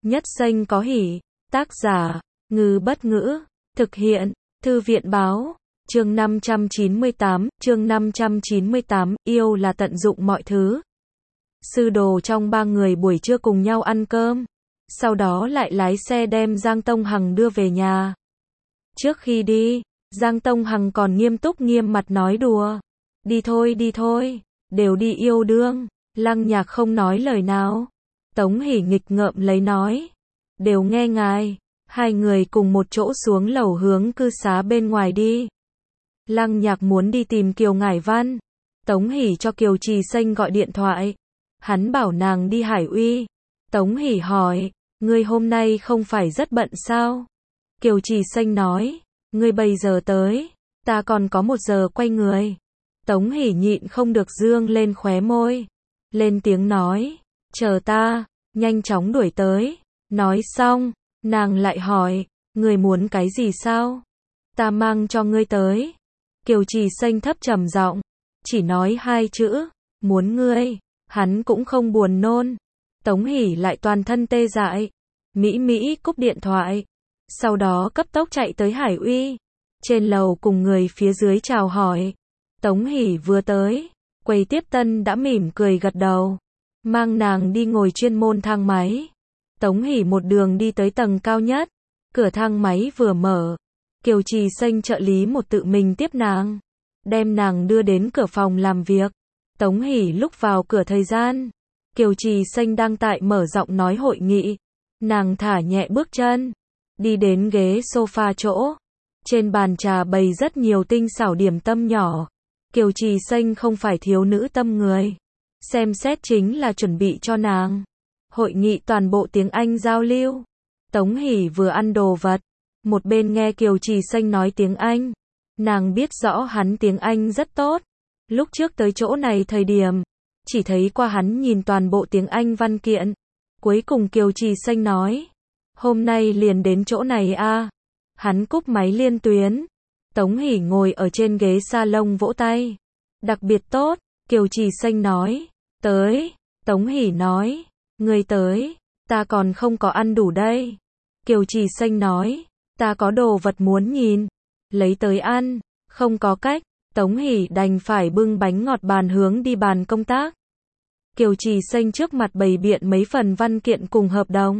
Nhất xanh có hỉ. Tác giả, Ngư Bất Ngữ. Thực hiện, Thư viện Báo. Chương 598, yêu là tận dụng mọi thứ. Sư đồ trong ba người buổi trưa cùng nhau ăn cơm. Sau đó lại lái xe đem Giang Tông Hằng đưa về nhà. Trước khi đi, Giang Tông Hằng còn nghiêm túc nghiêm mặt nói đùa. Đi thôi, đều đi yêu đương. Lăng Nhạc không nói lời nào. Tống Hỷ nghịch ngợm lấy nói. Đều nghe ngài. Hai người cùng một chỗ xuống lầu hướng cư xá bên ngoài đi. Lăng Nhạc muốn đi tìm Kiều Ngải Văn. Tống Hỷ cho Kiều Trì Xanh gọi điện thoại. Hắn bảo nàng đi Hải Uy. Tống Hỷ hỏi, ngươi hôm nay không phải rất bận sao? Kiều Trì Xanh nói, ngươi bây giờ tới, ta còn có 1 giờ quay người. Tống Hỷ nhịn không được dương lên khóe môi. Lên tiếng nói, chờ ta, nhanh chóng đuổi tới. Nói xong, nàng lại hỏi, ngươi muốn cái gì sao? Ta mang cho ngươi tới. Kiều Trì Xanh thấp trầm giọng, chỉ nói 2 chữ, muốn ngươi. Hắn cũng không buồn nôn. Tống Hỷ lại toàn thân tê dại. Mỹ cúp điện thoại. Sau đó cấp tốc chạy tới Hải Uy. Trên lầu cùng người phía dưới chào hỏi. Tống Hỷ vừa tới, quầy tiếp tân đã mỉm cười gật đầu, mang nàng đi ngồi chuyên môn thang máy. Tống Hỷ một đường đi tới tầng cao nhất. Cửa thang máy vừa mở, Kiều Trì Xanh trợ lý một tự mình tiếp nàng, đem nàng đưa đến cửa phòng làm việc. Tống Hỷ lúc vào cửa thời gian, Kiều Trì Xanh đang tại mở giọng nói hội nghị. Nàng thả nhẹ bước chân, đi đến ghế sofa chỗ. Trên bàn trà bày rất nhiều tinh xảo điểm tâm nhỏ. Kiều Trì Xanh không phải thiếu nữ tâm người. Xem xét chính là chuẩn bị cho nàng. Hội nghị toàn bộ tiếng Anh giao lưu. Tống Hỷ vừa ăn đồ vật, một bên nghe Kiều Trì Xanh nói tiếng Anh. Nàng biết rõ hắn tiếng Anh rất tốt. Lúc trước tới chỗ này thời điểm, chỉ thấy qua hắn nhìn toàn bộ tiếng Anh văn kiện. Cuối cùng Kiều Trì Xanh nói, hôm nay liền đến chỗ này a. Hắn cúp máy liên tuyến. Tống Hỷ ngồi ở trên ghế salon vỗ tay. Đặc biệt tốt. Kiều Trì Xanh nói, tới. Tống Hỷ nói, ngươi tới, ta còn không có ăn đủ đây. Kiều Trì Xanh nói, ta có đồ vật muốn nhìn, lấy tới ăn. Không có cách, Tống Hỷ đành phải bưng bánh ngọt bàn hướng đi bàn công tác. Kiều Trì Xanh trước mặt bày biện mấy phần văn kiện cùng hợp đồng.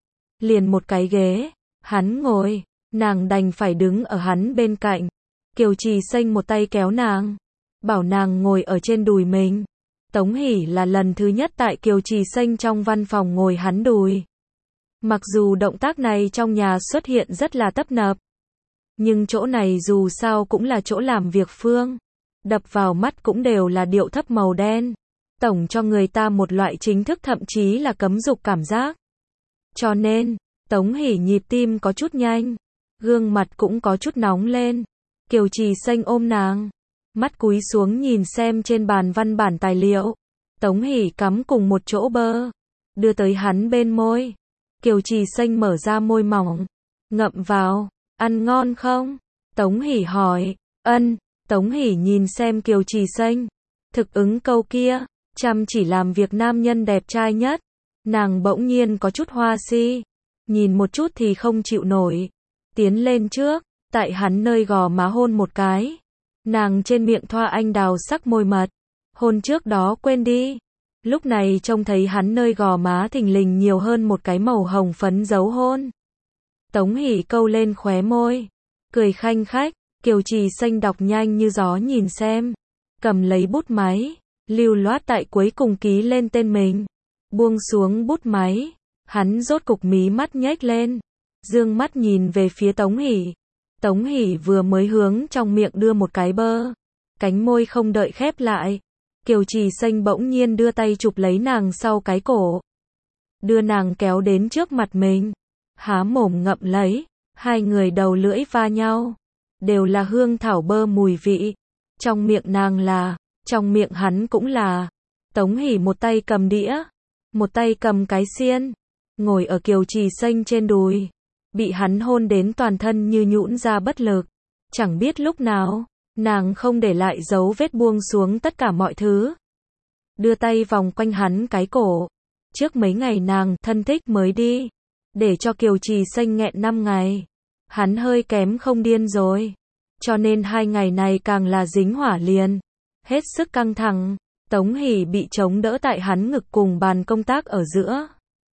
Liền một cái ghế, hắn ngồi, nàng đành phải đứng ở hắn bên cạnh. Kiều Trì Xanh một tay kéo nàng, bảo nàng ngồi ở trên đùi mình. Tống Hỷ là lần thứ nhất tại Kiều Trì Xanh trong văn phòng ngồi hắn đùi. Mặc dù động tác này trong nhà xuất hiện rất là tấp nập, nhưng chỗ này dù sao cũng là chỗ làm việc phương. Đập vào mắt cũng đều là điệu thấp màu đen. Tổng cho người ta một loại chính thức thậm chí là cấm dục cảm giác. Cho nên, Tống Hỷ nhịp tim có chút nhanh, gương mặt cũng có chút nóng lên. Kiều Trì Xanh ôm nàng, mắt cúi xuống nhìn xem trên bàn văn bản tài liệu. Tống Hỷ cắm cùng một chỗ bơ, đưa tới hắn bên môi. Kiều Trì Xanh mở ra môi mỏng, ngậm vào, ăn ngon không? Tống Hỷ hỏi, ân. Tống Hỷ nhìn xem Kiều Trì Xanh, thực ứng câu kia, chăm chỉ làm việc nam nhân đẹp trai nhất. Nàng bỗng nhiên có chút hoa si, nhìn một chút thì không chịu nổi. Tiến lên trước, tại hắn nơi gò má hôn một cái. Nàng trên miệng thoa anh đào sắc môi mật. Hôn trước đó quên đi. Lúc này trông thấy hắn nơi gò má thình lình nhiều hơn một cái màu hồng phấn dấu hôn. Tống Hỷ câu lên khóe môi, cười khanh khách. Kiều Trì Xanh đọc nhanh như gió nhìn xem, cầm lấy bút máy, lưu loát tại cuối cùng ký lên tên mình. Buông xuống bút máy, hắn rốt cục mí mắt nhếch lên, dương mắt nhìn về phía Tống Hỷ. Tống Hỷ vừa mới hướng trong miệng đưa một cái bơ, cánh môi không đợi khép lại, Kiều Trì Xanh bỗng nhiên đưa tay chụp lấy nàng sau cái cổ, đưa nàng kéo đến trước mặt mình, há mồm ngậm lấy. Hai người đầu lưỡi va nhau, đều là hương thảo bơ mùi vị. Trong miệng nàng là, trong miệng hắn cũng là. Tống Hỷ một tay cầm đĩa, một tay cầm cái xiên, ngồi ở Kiều Trì Xanh trên đùi, bị hắn hôn đến toàn thân như nhũn ra bất lực. Chẳng biết lúc nào, nàng không để lại dấu vết buông xuống tất cả mọi thứ. Đưa tay vòng quanh hắn cái cổ. Trước mấy ngày nàng thân thích mới đi, để cho Kiều Trì Xanh nghẹn 5 ngày. Hắn hơi kém không điên rồi. Cho nên 2 ngày này càng là dính hỏa liền. Hết sức căng thẳng, Tống Hỷ bị chống đỡ tại hắn ngực cùng bàn công tác ở giữa.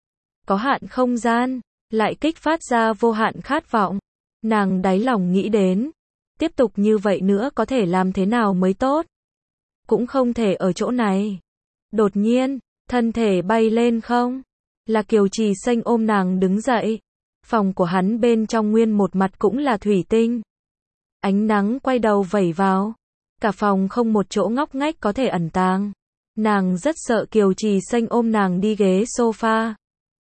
Có hạn không gian, lại kích phát ra vô hạn khát vọng. Nàng đáy lòng nghĩ đến, tiếp tục như vậy nữa có thể làm thế nào mới tốt. Cũng không thể ở chỗ này. Đột nhiên, thân thể bay lên không? Là Kiều Trì Xanh ôm nàng đứng dậy. Phòng của hắn bên trong nguyên một mặt cũng là thủy tinh. Ánh nắng quay đầu vẩy vào. Cả phòng không một chỗ ngóc ngách có thể ẩn tàng. Nàng rất sợ Kiều Trì Xanh ôm nàng đi ghế sofa.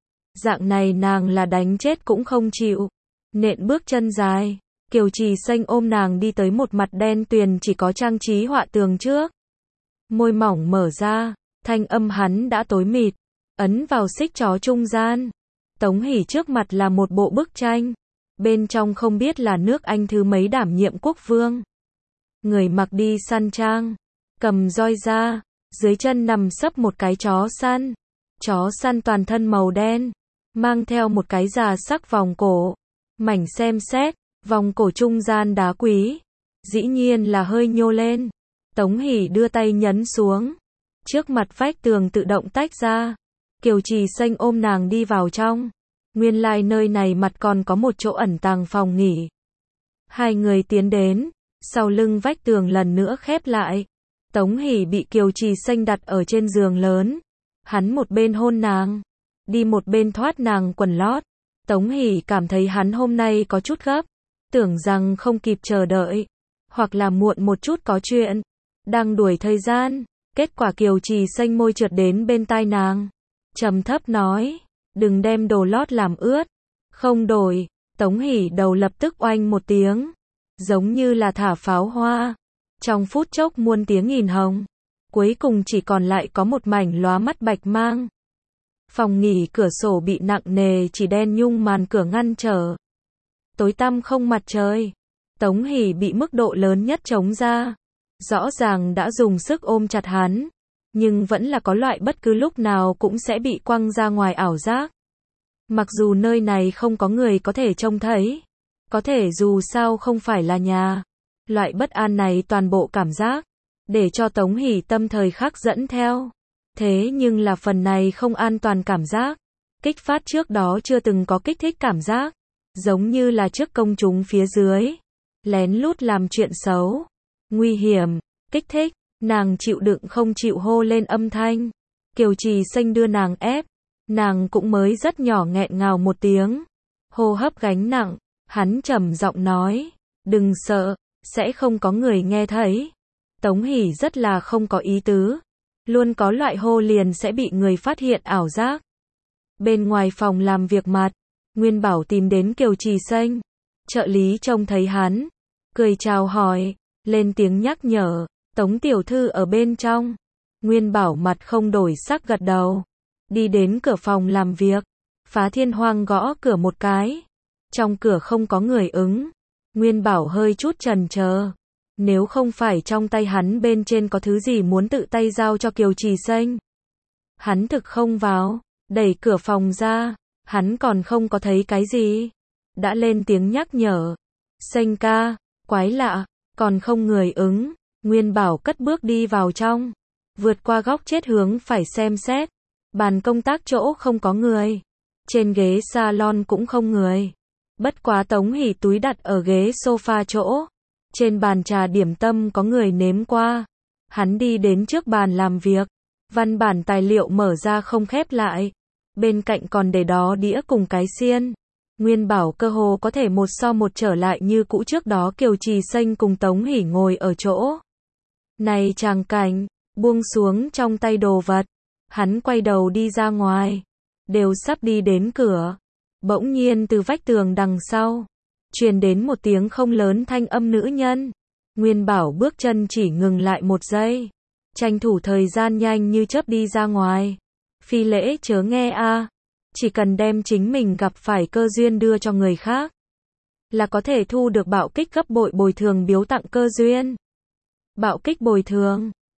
Dạng này nàng là đánh chết cũng không chịu. Nện bước chân dài. Kiều Trì Xanh ôm nàng đi tới một mặt đen tuyền chỉ có trang trí họa tường trước. Môi mỏng mở ra. Thanh âm hắn đã tối mịt. Ấn vào xích chó trung gian. Tống Hỷ trước mặt là một bộ bức tranh. Bên trong không biết là nước Anh thứ mấy đảm nhiệm quốc vương. Người mặc đi săn trang. Cầm roi ra. Dưới chân nằm sấp một cái chó săn. Chó săn toàn thân màu đen. Mang theo một cái già sắc vòng cổ. Mảnh xem xét. Vòng cổ trung gian đá quý. Dĩ nhiên là hơi nhô lên. Tống Hỷ đưa tay nhấn xuống. Trước mặt vách tường tự động tách ra. Kiều Trì Xanh ôm nàng đi vào trong. Nguyên lai nơi này mặt còn có một chỗ ẩn tàng phòng nghỉ. Hai người tiến đến. Sau lưng vách tường lần nữa khép lại. Tống Hỷ bị Kiều Trì Xanh đặt ở trên giường lớn. Hắn một bên hôn nàng. Đi một bên thoát nàng quần lót. Tống Hỷ cảm thấy hắn hôm nay có chút gấp. Tưởng rằng không kịp chờ đợi. Hoặc là muộn một chút có chuyện. Đang đuổi thời gian. Kết quả Kiều Trì Xanh môi trượt đến bên tai nàng. Trầm thấp nói. Đừng đem đồ lót làm ướt. Không đổi. Tống Hỷ đầu lập tức oanh một tiếng. Giống như là thả pháo hoa. Trong phút chốc muôn tiếng nghìn hồng. Cuối cùng chỉ còn lại có một mảnh lóa mắt bạch mang. Phòng nghỉ cửa sổ bị nặng nề chỉ đen nhung màn cửa ngăn trở. Tối tăm không mặt trời. Tống Hỷ bị mức độ lớn nhất chống ra. Rõ ràng đã dùng sức ôm chặt hắn. Nhưng vẫn là có loại bất cứ lúc nào cũng sẽ bị quăng ra ngoài ảo giác. Mặc dù nơi này không có người có thể trông thấy. Có thể dù sao không phải là nhà. Loại bất an này toàn bộ cảm giác. Để cho Tống Hỷ tâm thời khắc dẫn theo. Thế nhưng là phần này không an toàn cảm giác. Kích phát trước đó chưa từng có kích thích cảm giác. Giống như là trước công chúng phía dưới. Lén lút làm chuyện xấu. Nguy hiểm. Kích thích. Nàng chịu đựng không chịu hô lên âm thanh. Kiều Trì Xanh đưa nàng ép. Nàng cũng mới rất nhỏ nghẹn ngào một tiếng. Hô hấp gánh nặng. Hắn trầm giọng nói. Đừng sợ. Sẽ không có người nghe thấy. Tống Hỷ rất là không có ý tứ. Luôn có loại hô liền sẽ bị người phát hiện ảo giác. Bên ngoài phòng làm việc mặt. Nguyên Bảo tìm đến Kiều Trì Xanh. Trợ lý trông thấy hắn. Cười chào hỏi. Lên tiếng nhắc nhở. Tống tiểu thư ở bên trong. Nguyên Bảo mặt không đổi sắc gật đầu. Đi đến cửa phòng làm việc. Phá Thiên Hoang gõ cửa một cái. Trong cửa không có người ứng. Nguyên Bảo hơi chút chần chờ. Nếu không phải trong tay hắn bên trên có thứ gì muốn tự tay giao cho Kiều Trì Xanh. Hắn thực không vào. Đẩy cửa phòng ra. Hắn còn không có thấy cái gì. Đã lên tiếng nhắc nhở. Xanh ca. Quái lạ. Còn không người ứng. Nguyên Bảo cất bước đi vào trong. Vượt qua góc chết hướng phải xem xét. Bàn công tác chỗ không có người. Trên ghế salon cũng không người. Bất quá Tống Hỷ túi đặt ở ghế sofa chỗ. Trên bàn trà điểm tâm có người nếm qua. Hắn đi đến trước bàn làm việc. Văn bản tài liệu mở ra không khép lại. Bên cạnh còn để đó đĩa cùng cái xiên. Nguyên Bảo cơ hồ có thể 1:1 trở lại như cũ trước đó Kiều Trì Xanh cùng Tống Hỷ ngồi ở chỗ. Này tràng cảnh, buông xuống trong tay đồ vật. Hắn quay đầu đi ra ngoài. Đều sắp đi đến cửa. Bỗng nhiên từ vách tường đằng sau. Truyền đến một tiếng không lớn thanh âm nữ nhân. Nguyên Bảo bước chân chỉ ngừng lại một giây. Tranh thủ thời gian nhanh như chớp đi ra ngoài. Phi lễ chớ nghe a. Chỉ cần đem chính mình gặp phải cơ duyên đưa cho người khác. Là có thể thu được bạo kích gấp bội bồi thường biếu tặng cơ duyên. Bạo kích bồi thường.